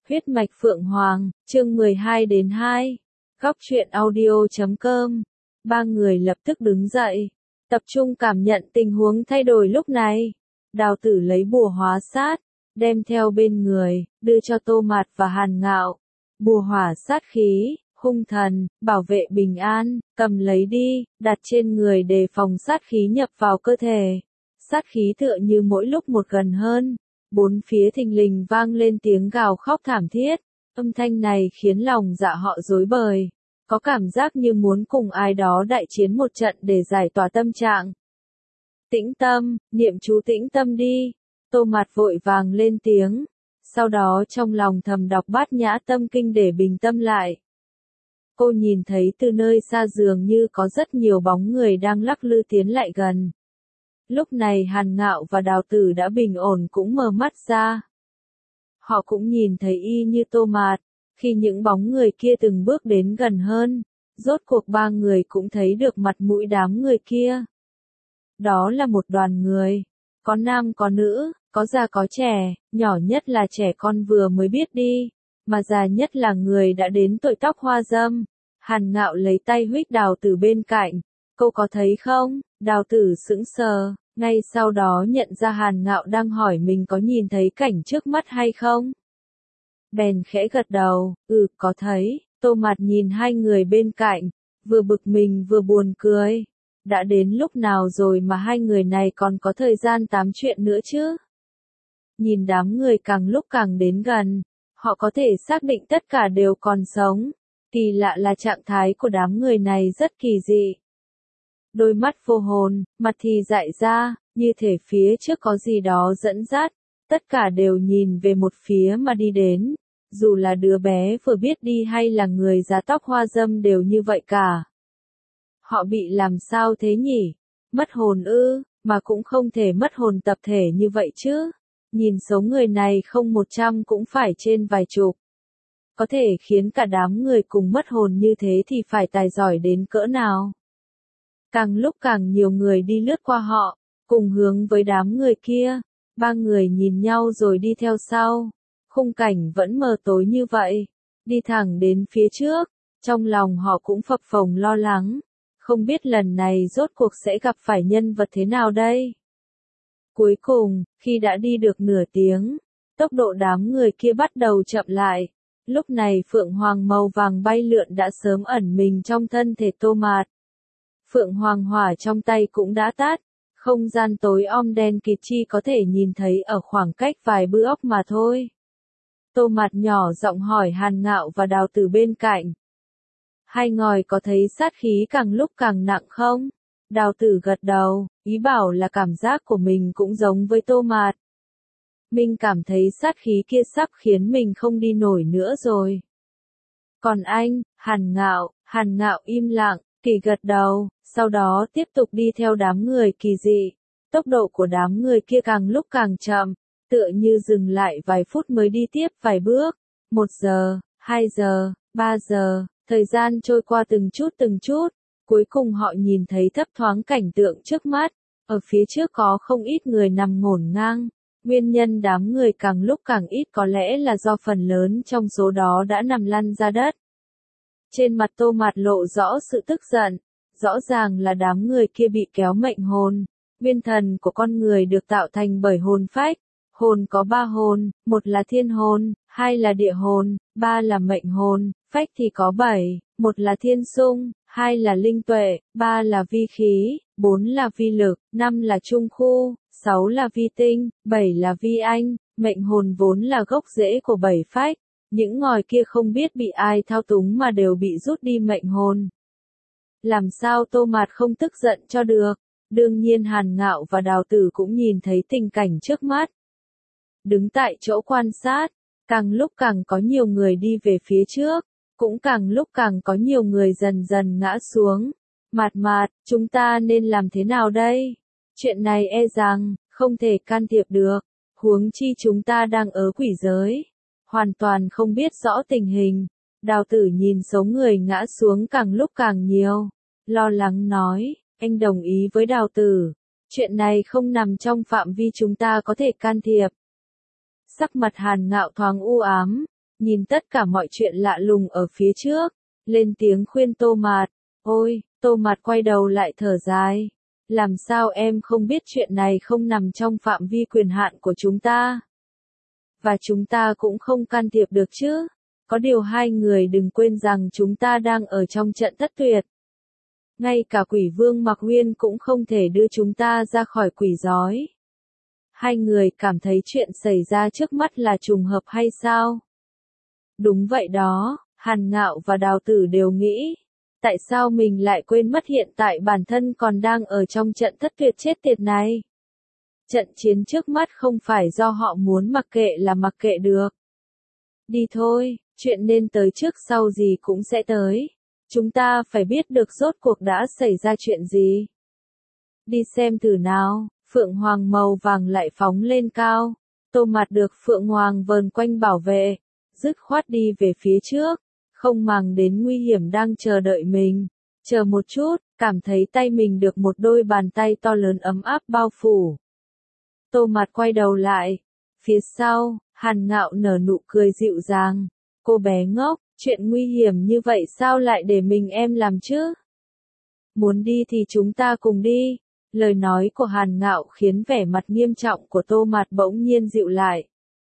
Huyết mạch Phượng Hoàng, chương 12-2. Góc truyện audio.com. Ba người lập tức đứng dậy, tập trung cảm nhận tình huống thay đổi lúc này. Đào Tử lấy bùa hóa sát, đem theo bên người, đưa cho Tô Mạt và Hàn Ngạo. Bùa hỏa sát khí, hung thần, bảo vệ bình an, cầm lấy đi, đặt trên người đề phòng sát khí nhập vào cơ thể. Sát khí tựa như mỗi lúc một gần hơn. Bốn phía thình lình vang lên tiếng gào khóc thảm thiết, âm thanh này khiến lòng dạ họ rối bời, có cảm giác như muốn cùng ai đó đại chiến một trận để giải tỏa tâm trạng. Tĩnh tâm, niệm chú tĩnh tâm đi, Tô Mạt vội vàng lên tiếng, sau đó trong lòng thầm đọc Bát Nhã Tâm Kinh để bình tâm lại. Cô nhìn thấy từ nơi xa dường như có rất nhiều bóng người đang lắc lư tiến lại gần. Lúc này Hàn Ngạo và Đào Tử đã bình ổn cũng mở mắt ra. Họ cũng nhìn thấy y như Tô Mạt, khi những bóng người kia từng bước đến gần hơn, rốt cuộc ba người cũng thấy được mặt mũi đám người kia. Đó là một đoàn người, có nam có nữ, có già có trẻ, nhỏ nhất là trẻ con vừa mới biết đi, mà già nhất là người đã đến tuổi tóc hoa râm. Hàn Ngạo lấy tay huých Đào Tử bên cạnh, cô có thấy không? Đào Tử sững sờ, ngay sau đó nhận ra Hàn Ngạo đang hỏi mình có nhìn thấy cảnh trước mắt hay không. Bèn khẽ gật đầu, có thấy. Tô Mạt nhìn hai người bên cạnh, vừa bực mình vừa buồn cười. Đã đến lúc nào rồi mà hai người này còn có thời gian tám chuyện nữa chứ? Nhìn đám người càng lúc càng đến gần, họ có thể xác định tất cả đều còn sống. Kỳ lạ là trạng thái của đám người này rất kỳ dị. Đôi mắt vô hồn, mặt thì dại ra, như thể phía trước có gì đó dẫn dắt, tất cả đều nhìn về một phía mà đi đến, dù là đứa bé vừa biết đi hay là người già tóc hoa râm đều như vậy cả. Họ bị làm sao thế nhỉ? Mất hồn ư, mà cũng không thể mất hồn tập thể như vậy chứ. Nhìn số người này không 100 cũng phải trên vài chục. Có thể khiến cả đám người cùng mất hồn như thế thì phải tài giỏi đến cỡ nào? Càng lúc càng nhiều người đi lướt qua họ, cùng hướng với đám người kia, ba người nhìn nhau rồi đi theo sau. Khung cảnh vẫn mờ tối như vậy, đi thẳng đến phía trước, trong lòng họ cũng phập phồng lo lắng, không biết lần này rốt cuộc sẽ gặp phải nhân vật thế nào đây. Cuối cùng, khi đã đi được nửa tiếng, tốc độ đám người kia bắt đầu chậm lại, lúc này Phượng Hoàng màu vàng bay lượn đã sớm ẩn mình trong thân thể Tô Mạt. Phượng Hoàng hỏa trong tay cũng đã tắt, không gian tối om đen kịt chỉ có thể nhìn thấy ở khoảng cách vài bước mà thôi. Tô Mạt nhỏ giọng hỏi Hàn Ngạo và Đào Tử bên cạnh. Hai ngòi có thấy sát khí càng lúc càng nặng không? Đào Tử gật đầu, ý bảo là cảm giác của mình cũng giống với Tô Mạt. Mình cảm thấy sát khí kia sắp khiến mình không đi nổi nữa rồi. Còn anh, Hàn Ngạo im lặng, kỳ gật đầu, sau đó tiếp tục đi theo đám người kỳ dị. Tốc độ của đám người kia càng lúc càng chậm, tựa như dừng lại vài phút mới đi tiếp vài bước. 1 giờ, 2 giờ, 3 giờ, thời gian trôi qua từng chút, cuối cùng họ nhìn thấy thấp thoáng cảnh tượng trước mắt. Ở phía trước có không ít người nằm ngổn ngang. Nguyên nhân đám người càng lúc càng ít có lẽ là do phần lớn trong số đó đã nằm lăn ra đất. Trên mặt Tô Mạt lộ rõ sự tức giận, rõ ràng là đám người kia bị kéo mệnh hồn. Nguyên thần của con người được tạo thành bởi hồn phách. Hồn có 3 hồn, 1 là thiên hồn, 2 là địa hồn, 3 là mệnh hồn, phách thì có 7, 1 là thiên xung, 2 là linh tuệ, 3 là vi khí, 4 là vi lực, 5 là trung khu, 6 là vi tinh, 7 là vi anh. Mệnh hồn vốn là gốc rễ của 7 phách, những ngòi kia không biết bị ai thao túng mà đều bị rút đi mệnh hồn. Làm sao Tô Mạt không tức giận cho được? Đương nhiên Hàn Ngạo và Đào Tử cũng nhìn thấy tình cảnh trước mắt. Đứng tại chỗ quan sát, càng lúc càng có nhiều người đi về phía trước, cũng càng lúc càng có nhiều người dần dần ngã xuống. Mạt, chúng ta nên làm thế nào đây? Chuyện này e rằng, không thể can thiệp được, huống chi chúng ta đang ở quỷ giới. Hoàn toàn không biết rõ tình hình. Đào Tử nhìn số người ngã xuống càng lúc càng nhiều, lo lắng nói, anh đồng ý với Đào Tử. Chuyện này không nằm trong phạm vi chúng ta có thể can thiệp. Sắc mặt Hàn Ngạo thoáng u ám, nhìn tất cả mọi chuyện lạ lùng ở phía trước, lên tiếng khuyên Tô Mạt. Ôi, Tô Mạt quay đầu lại thở dài. Làm sao em không biết chuyện này không nằm trong phạm vi quyền hạn của chúng ta? Và chúng ta cũng không can thiệp được chứ? Có điều hai người đừng quên rằng chúng ta đang ở trong trận thất tuyệt. Ngay cả quỷ vương Mạc Uyên cũng không thể đưa chúng ta ra khỏi quỷ giói. Hai người cảm thấy chuyện xảy ra trước mắt là trùng hợp hay sao? Đúng vậy đó, Hàn Ngạo và Đào Tử đều nghĩ. Tại sao mình lại quên mất hiện tại bản thân còn đang ở trong trận thất tuyệt chết tiệt này? Trận chiến trước mắt không phải do họ muốn mặc kệ là mặc kệ được. Đi thôi, chuyện nên tới trước sau gì cũng sẽ tới. Chúng ta phải biết được rốt cuộc đã xảy ra chuyện gì. Đi xem thử nào, Phượng Hoàng màu vàng lại phóng lên cao. Tô Mạt được Phượng Hoàng vờn quanh bảo vệ, dứt khoát đi về phía trước, không màng đến nguy hiểm đang chờ đợi mình. Chờ một chút, cảm thấy tay mình được một đôi bàn tay to lớn ấm áp bao phủ. Tô Mạt quay đầu lại. Phía sau, Hàn Ngạo nở nụ cười dịu dàng. Cô bé ngốc, chuyện nguy hiểm như vậy sao lại để mình em làm chứ? Muốn đi thì chúng ta cùng đi. Lời nói của Hàn Ngạo khiến vẻ mặt nghiêm trọng của Tô Mạt bỗng nhiên dịu lại.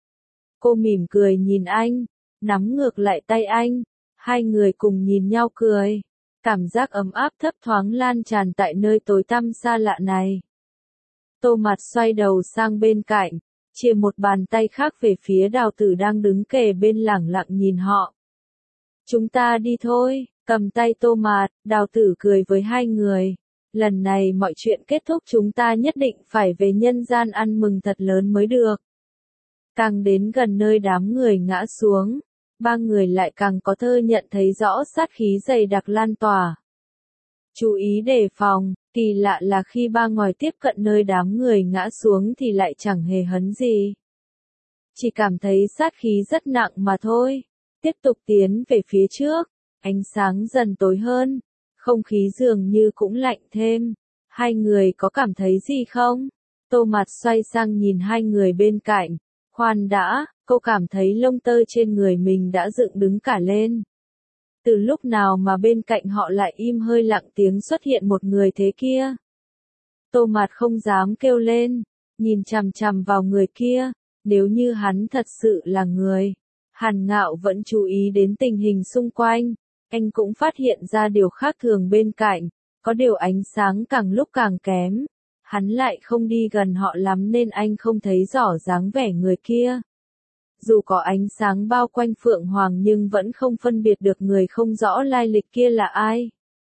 Cô mỉm cười nhìn anh, nắm ngược lại tay anh. Hai người cùng nhìn nhau cười. Cảm giác ấm áp thấp thoáng lan tràn tại nơi tối tăm xa lạ này. Tô Mạt xoay đầu sang bên cạnh, chia một bàn tay khác về phía Đào Tử đang đứng kề bên lẳng lặng nhìn họ. Chúng ta đi thôi, cầm tay Tô Mạt, Đào Tử cười với hai người. Lần này mọi chuyện kết thúc chúng ta nhất định phải về nhân gian ăn mừng thật lớn mới được. Càng đến gần nơi đám người ngã xuống, ba người lại càng có thơ nhận thấy rõ sát khí dày đặc lan tỏa. Chú ý đề phòng, kỳ lạ là khi ba ngòi tiếp cận nơi đám người ngã xuống thì lại chẳng hề hấn gì. Chỉ cảm thấy sát khí rất nặng mà thôi. Tiếp tục tiến về phía trước, ánh sáng dần tối hơn, không khí dường như cũng lạnh thêm. Hai người có cảm thấy gì không? Tô Mạt xoay sang nhìn hai người bên cạnh. Khoan đã, cô cảm thấy lông tơ trên người mình đã dựng đứng cả lên. Từ lúc nào mà bên cạnh họ lại im hơi lặng tiếng xuất hiện một người thế kia? Tô Mạt không dám kêu lên, nhìn chằm chằm vào người kia, nếu như hắn thật sự là người. Hàn Ngạo vẫn chú ý đến tình hình xung quanh, anh cũng phát hiện ra điều khác thường bên cạnh, có điều ánh sáng càng lúc càng kém. Hắn lại không đi gần họ lắm nên anh không thấy rõ dáng vẻ người kia. Dù có ánh sáng bao quanh Phượng Hoàng nhưng vẫn không phân biệt được người không rõ lai lịch kia là ai.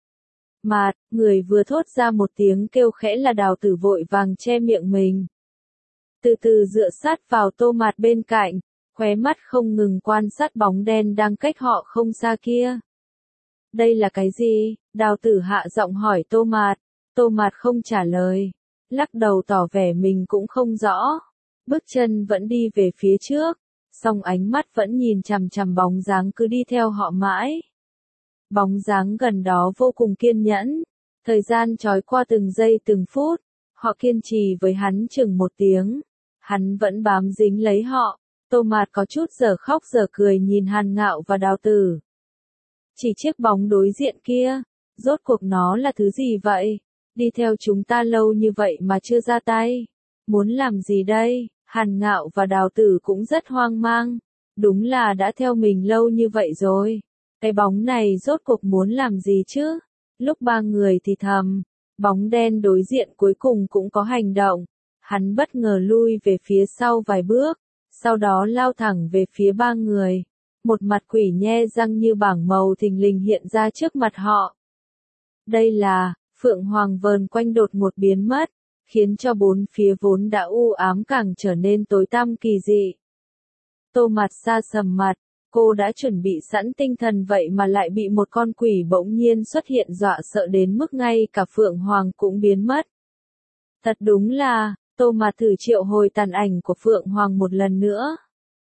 Mạt, người vừa thốt ra một tiếng kêu khẽ là Đào Tử vội vàng che miệng mình. Từ từ dựa sát vào Tô Mạt bên cạnh, khóe mắt không ngừng quan sát bóng đen đang cách họ không xa kia. Đây là cái gì? Đào Tử hạ giọng hỏi Tô Mạt. Tô Mạt không trả lời, lắc đầu tỏ vẻ mình cũng không rõ. Bước chân vẫn đi về phía trước, song ánh mắt vẫn nhìn chằm chằm bóng dáng cứ đi theo họ mãi. Bóng dáng gần đó vô cùng kiên nhẫn, thời gian trôi qua từng giây từng phút, họ kiên trì với hắn chừng một tiếng, hắn vẫn bám dính lấy họ. Tô Mạt có chút giờ khóc giờ cười nhìn Hàn Ngạo và Đào Tử. Chỉ chiếc bóng đối diện kia, rốt cuộc nó là thứ gì vậy? Đi theo chúng ta lâu như vậy mà chưa ra tay. Muốn làm gì đây? Hàn Ngạo và Đào Tử cũng rất hoang mang. Đúng là đã theo mình lâu như vậy rồi. Cái bóng này rốt cuộc muốn làm gì chứ? Lúc ba người thì thầm, bóng đen đối diện cuối cùng cũng có hành động. Hắn bất ngờ lui về phía sau vài bước, sau đó lao thẳng về phía ba người. Một mặt quỷ nhe răng như bảng màu thình lình hiện ra trước mặt họ. Đây là, Phượng Hoàng vờn quanh đột ngột biến mất, khiến cho bốn phía vốn đã u ám càng trở nên tối tăm kỳ dị. Tô Mạt xa sầm mặt, cô đã chuẩn bị sẵn tinh thần vậy mà lại bị một con quỷ bỗng nhiên xuất hiện dọa sợ đến mức ngay cả Phượng Hoàng cũng biến mất. Thật đúng là, Tô Mạt thử triệu hồi tàn ảnh của Phượng Hoàng một lần nữa.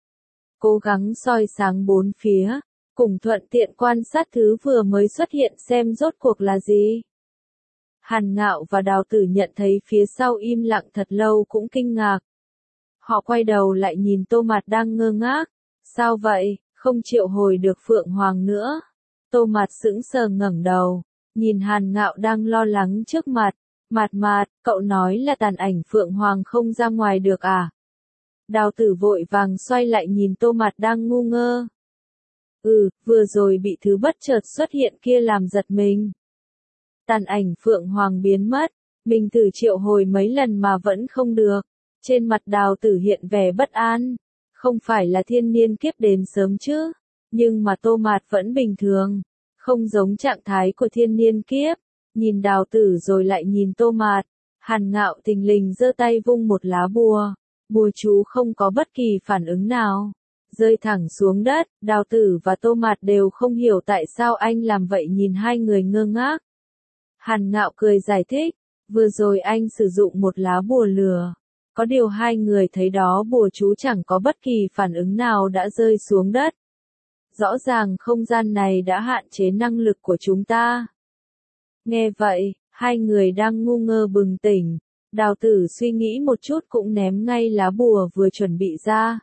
Cố gắng soi sáng bốn phía, cùng thuận tiện quan sát thứ vừa mới xuất hiện xem rốt cuộc là gì. Hàn Ngạo và Đào Tử nhận thấy phía sau im lặng thật lâu cũng kinh ngạc. Họ quay đầu lại nhìn Tô Mạt đang ngơ ngác. Sao vậy, không triệu hồi được Phượng Hoàng nữa. Tô Mạt sững sờ ngẩng đầu, nhìn Hàn Ngạo đang lo lắng trước mặt. Mạt, cậu nói là tàn ảnh Phượng Hoàng không ra ngoài được à? Đào Tử vội vàng xoay lại nhìn Tô Mạt đang ngu ngơ. Vừa rồi bị thứ bất chợt xuất hiện kia làm giật mình. Tàn ảnh Phượng Hoàng biến mất, mình thử triệu hồi mấy lần mà vẫn không được. Trên mặt Đào Tử hiện vẻ bất an. Không phải là thiên niên kiếp đến sớm chứ, nhưng mà Tô Mạt vẫn bình thường, không giống trạng thái của thiên niên kiếp. Nhìn Đào Tử rồi lại nhìn Tô Mạt, Hàn Ngạo thình lình giơ tay vung một lá bùa, bùa chú không có bất kỳ phản ứng nào, rơi thẳng xuống đất. Đào Tử và Tô Mạt đều không hiểu tại sao anh làm vậy, nhìn hai người ngơ ngác. Hàn Ngạo cười giải thích, vừa rồi anh sử dụng một lá bùa lửa. Có điều hai người thấy đó bùa chú chẳng có bất kỳ phản ứng nào đã rơi xuống đất. Rõ ràng không gian này đã hạn chế năng lực của chúng ta. Nghe vậy, hai người đang ngu ngơ bừng tỉnh. Đào Tử suy nghĩ một chút cũng ném ngay lá bùa vừa chuẩn bị ra.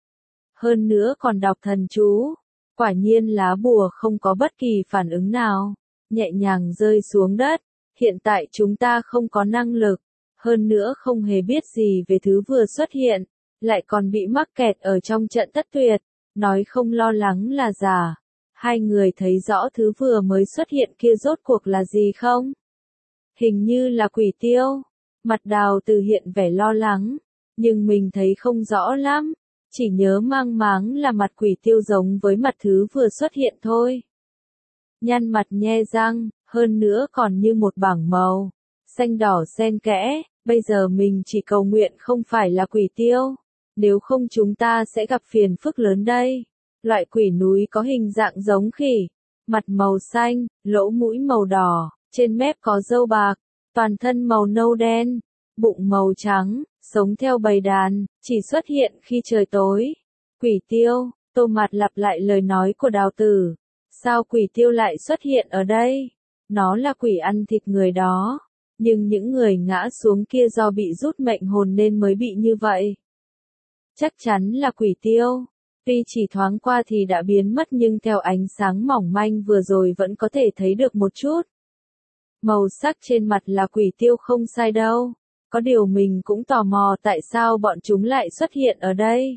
Hơn nữa còn đọc thần chú. Quả nhiên lá bùa không có bất kỳ phản ứng nào, nhẹ nhàng rơi xuống đất. Hiện tại chúng ta không có năng lực. Hơn nữa không hề biết gì về thứ vừa xuất hiện, lại còn bị mắc kẹt ở trong trận thất tuyệt, nói không lo lắng là giả. Hai người thấy rõ thứ vừa mới xuất hiện kia rốt cuộc là gì không? Hình như là quỷ tiêu. Mặt Đào Tử hiện vẻ lo lắng, nhưng mình thấy không rõ lắm, chỉ nhớ mang máng là mặt quỷ tiêu giống với mặt thứ vừa xuất hiện thôi. Nhăn mặt nhe răng, hơn nữa còn như một bảng màu xanh đỏ xen kẽ. Bây giờ mình chỉ cầu nguyện không phải là quỷ tiêu, nếu không chúng ta sẽ gặp phiền phức lớn đây. Loại quỷ núi có hình dạng giống khỉ, mặt màu xanh, lỗ mũi màu đỏ, trên mép có râu bạc, toàn thân màu nâu đen, bụng màu trắng, sống theo bầy đàn, chỉ xuất hiện khi trời tối. Quỷ tiêu. Tô Mạt lặp lại lời nói của Đào Tử. Sao quỷ tiêu lại xuất hiện ở đây? Nó là quỷ ăn thịt người đó. Nhưng những người ngã xuống kia do bị rút mệnh hồn nên mới bị như vậy. Chắc chắn là quỷ tiêu. Tuy chỉ thoáng qua thì đã biến mất nhưng theo ánh sáng mỏng manh vừa rồi vẫn có thể thấy được một chút. Màu sắc trên mặt là quỷ tiêu không sai đâu. Có điều mình cũng tò mò tại sao bọn chúng lại xuất hiện ở đây.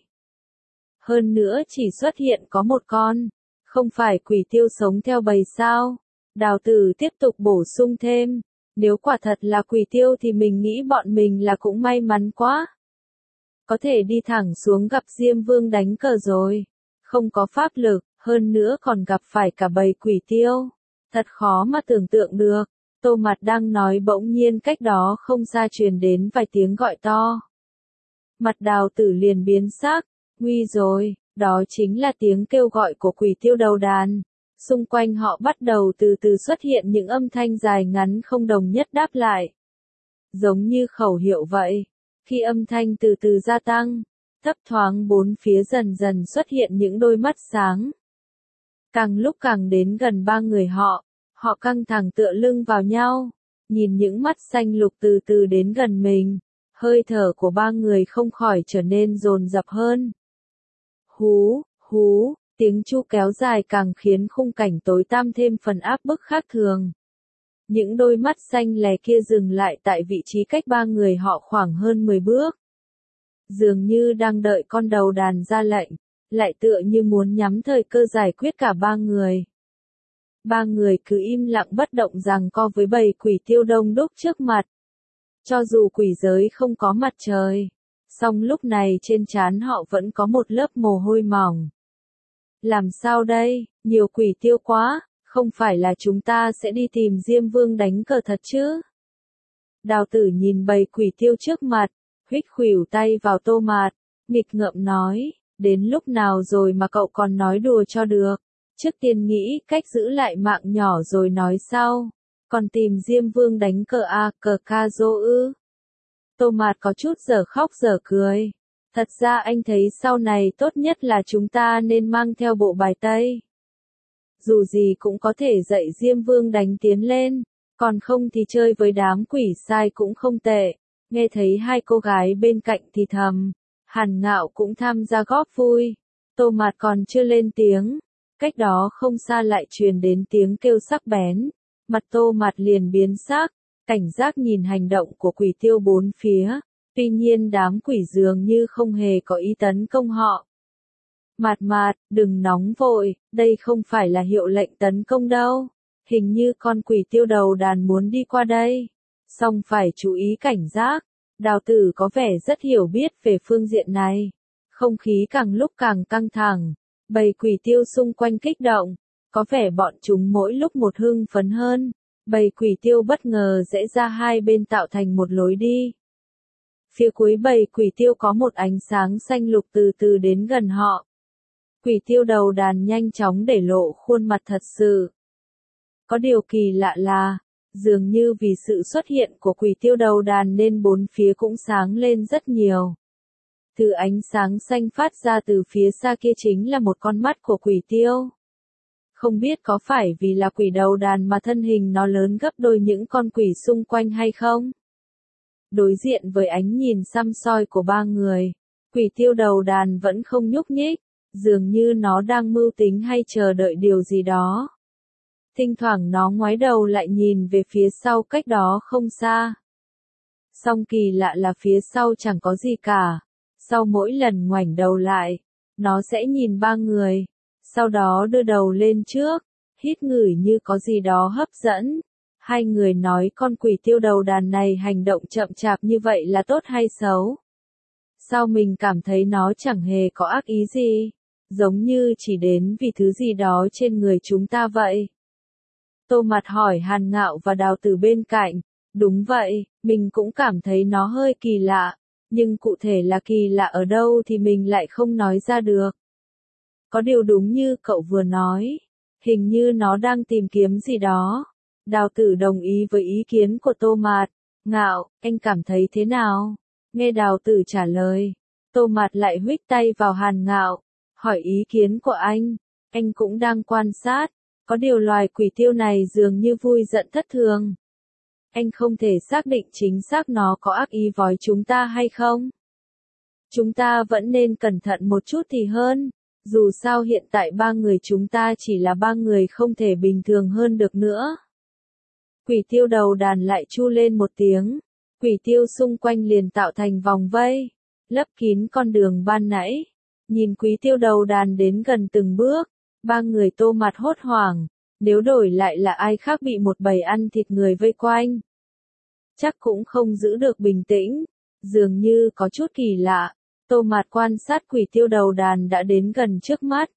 Hơn nữa chỉ xuất hiện có một con. Không phải quỷ tiêu sống theo bầy sao? Đào Tử tiếp tục bổ sung thêm. Nếu quả thật là quỷ tiêu thì mình nghĩ bọn mình là cũng may mắn quá. Có thể đi thẳng xuống gặp Diêm Vương đánh cờ rồi. Không có pháp lực, hơn nữa còn gặp phải cả bầy quỷ tiêu. Thật khó mà tưởng tượng được. Tô Mạt đang nói bỗng nhiên cách đó không xa truyền đến vài tiếng gọi to. Mặt Đào Tử liền biến sắc. Nguy rồi, đó chính là tiếng kêu gọi của quỷ tiêu đầu đàn. Xung quanh họ bắt đầu từ từ xuất hiện những âm thanh dài ngắn không đồng nhất đáp lại. Giống như khẩu hiệu vậy. Khi âm thanh từ từ gia tăng, thấp thoáng bốn phía dần dần xuất hiện những đôi mắt sáng. Càng lúc càng đến gần ba người họ căng thẳng tựa lưng vào nhau, nhìn những mắt xanh lục từ từ đến gần mình, hơi thở của ba người không khỏi trở nên dồn dập hơn. Hú, hú. Tiếng chu kéo dài càng khiến khung cảnh tối tăm thêm phần áp bức khác thường. Những đôi mắt xanh lè kia dừng lại tại vị trí cách ba người họ khoảng hơn 10 bước. Dường như đang đợi con đầu đàn ra lệnh, lại tựa như muốn nhắm thời cơ giải quyết cả ba người. Ba người cứ im lặng bất động giằng co với bầy quỷ tiêu đông đúc trước mặt. Cho dù quỷ giới không có mặt trời, song lúc này trên trán họ vẫn có một lớp mồ hôi mỏng. Làm sao đây, nhiều quỷ tiêu quá, không phải là chúng ta sẽ đi tìm Diêm Vương đánh cờ thật chứ? Đào Tử nhìn bầy quỷ tiêu trước mặt, huých khuỷu tay vào Tô Mạt, nghịch ngợm nói, đến lúc nào rồi mà cậu còn nói đùa cho được, trước tiên nghĩ cách giữ lại mạng nhỏ rồi nói sau, còn tìm Diêm Vương đánh cờ cờ ca dô ư? Tô Mạt có chút dở khóc dở cười. Thật ra anh thấy sau này tốt nhất là chúng ta nên mang theo bộ bài tây. Dù gì cũng có thể dạy Diêm Vương đánh tiến lên, còn không thì chơi với đám quỷ sai cũng không tệ. Nghe thấy hai cô gái bên cạnh thì thầm, Hàn Ngạo cũng tham gia góp vui. Tô Mạt còn chưa lên tiếng, cách đó không xa lại truyền đến tiếng kêu sắc bén. Mặt Tô Mạt liền biến sắc, cảnh giác nhìn hành động của quỷ tiêu bốn phía. Tuy nhiên đám quỷ dường như không hề có ý tấn công họ. Mạt Mạt, đừng nóng vội, đây không phải là hiệu lệnh tấn công đâu. Hình như con quỷ tiêu đầu đàn muốn đi qua đây. Song phải chú ý cảnh giác. Đào tử có vẻ rất hiểu biết về phương diện này. Không khí càng lúc càng căng thẳng. Bầy quỷ tiêu xung quanh kích động. Có vẻ bọn chúng mỗi lúc một hưng phấn hơn. Bầy quỷ tiêu bất ngờ rẽ ra hai bên tạo thành một lối đi. Phía cuối bầy quỷ tiêu có một ánh sáng xanh lục từ từ đến gần họ. Quỷ tiêu đầu đàn nhanh chóng để lộ khuôn mặt thật sự. Có điều kỳ lạ là, dường như vì sự xuất hiện của quỷ tiêu đầu đàn nên bốn phía cũng sáng lên rất nhiều. Thứ ánh sáng xanh phát ra từ phía xa kia chính là một con mắt của quỷ tiêu. Không biết có phải vì là quỷ đầu đàn mà thân hình nó lớn gấp đôi những con quỷ xung quanh hay không? Đối diện với ánh nhìn săm soi của ba người, quỷ tiêu đầu đàn vẫn không nhúc nhích, dường như nó đang mưu tính hay chờ đợi điều gì đó. Thỉnh thoảng nó ngoái đầu lại nhìn về phía sau cách đó không xa. Song kỳ lạ là phía sau chẳng có gì cả. Sau mỗi lần ngoảnh đầu lại, nó sẽ nhìn ba người, sau đó đưa đầu lên trước, hít ngửi như có gì đó hấp dẫn. Hai người nói con quỷ tiêu đầu đàn này hành động chậm chạp như vậy là tốt hay xấu? Sao mình cảm thấy nó chẳng hề có ác ý gì, giống như chỉ đến vì thứ gì đó trên người chúng ta vậy? Tô Mạt hỏi Hàn Ngạo và Đào Tử bên cạnh. Đúng vậy, mình cũng cảm thấy nó hơi kỳ lạ, nhưng cụ thể là kỳ lạ ở đâu thì mình lại không nói ra được. Có điều đúng như cậu vừa nói, hình như nó đang tìm kiếm gì đó. Đào Tử đồng ý với ý kiến của Tô Mạt. Ngạo, anh cảm thấy thế nào? Nghe Đào Tử trả lời, Tô Mạt lại huých tay vào Hàn Ngạo, hỏi ý kiến của anh. Anh cũng đang quan sát, có điều loài quỷ tiêu này dường như vui giận thất thường. Anh không thể xác định chính xác nó có ác ý với chúng ta hay không. Chúng ta vẫn nên cẩn thận một chút thì hơn. Dù sao hiện tại ba người chúng ta chỉ là ba người không thể bình thường hơn được nữa. Quỷ tiêu đầu đàn lại chu lên một tiếng. Quỷ tiêu xung quanh liền tạo thành vòng vây, lấp kín con đường ban nãy. Nhìn quỷ tiêu đầu đàn đến gần từng bước, ba người Tô Mạt hốt hoảng. Nếu đổi lại là ai khác bị một bầy ăn thịt người vây quanh, chắc cũng không giữ được bình tĩnh. Dường như có chút kỳ lạ. Tô Mạt quan sát quỷ tiêu đầu đàn đã đến gần trước mắt.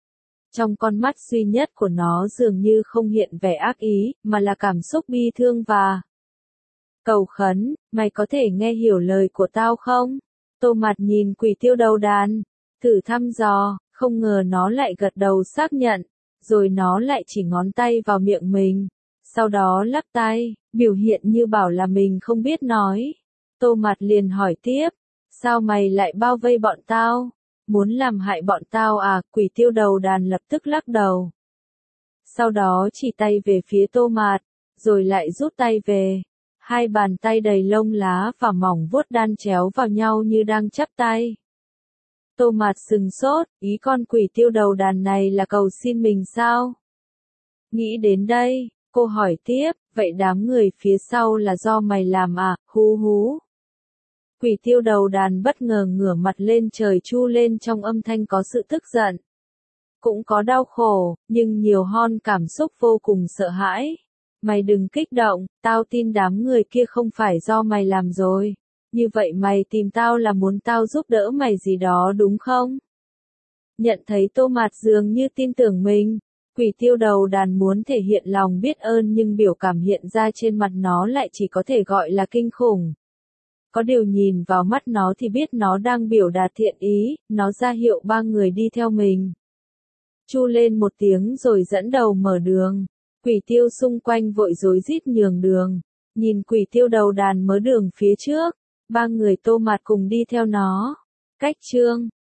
Trong con mắt duy nhất của nó dường như không hiện vẻ ác ý, mà là cảm xúc bi thương và cầu khấn. Mày có thể nghe hiểu lời của tao không? Tô Mạt nhìn quỷ tiêu đầu đàn, thử thăm dò, không ngờ nó lại gật đầu xác nhận, rồi nó lại chỉ ngón tay vào miệng mình, sau đó lắc tay, biểu hiện như bảo là mình không biết nói. Tô Mạt liền hỏi tiếp, sao mày lại bao vây bọn tao? Muốn làm hại bọn tao à? Quỷ tiêu đầu đàn lập tức lắc đầu. Sau đó chỉ tay về phía Tô Mạt, rồi lại rút tay về. Hai bàn tay đầy lông lá và mỏng vuốt đan chéo vào nhau như đang chắp tay. Tô Mạt sừng sốt, ý con quỷ tiêu đầu đàn này là cầu xin mình sao? Nghĩ đến đây, cô hỏi tiếp, vậy đám người phía sau là do mày làm à? Hú hú. Quỷ tiêu đầu đàn bất ngờ ngửa mặt lên trời chu lên trong âm thanh có sự tức giận. Cũng có đau khổ, nhưng nhiều hơn cảm xúc vô cùng sợ hãi. Mày đừng kích động, tao tin đám người kia không phải do mày làm rồi. Như vậy mày tìm tao là muốn tao giúp đỡ mày gì đó đúng không? Nhận thấy Tô Mạt dường như tin tưởng mình, quỷ tiêu đầu đàn muốn thể hiện lòng biết ơn nhưng biểu cảm hiện ra trên mặt nó lại chỉ có thể gọi là kinh khủng. Có điều nhìn vào mắt nó thì biết nó đang biểu đạt thiện ý, nó ra hiệu ba người đi theo mình. Chu lên một tiếng rồi dẫn đầu mở đường. Quỷ tiêu xung quanh vội rối rít nhường đường. Nhìn quỷ tiêu đầu đàn mở đường phía trước, ba người Tô Mạt cùng đi theo nó. Cách chương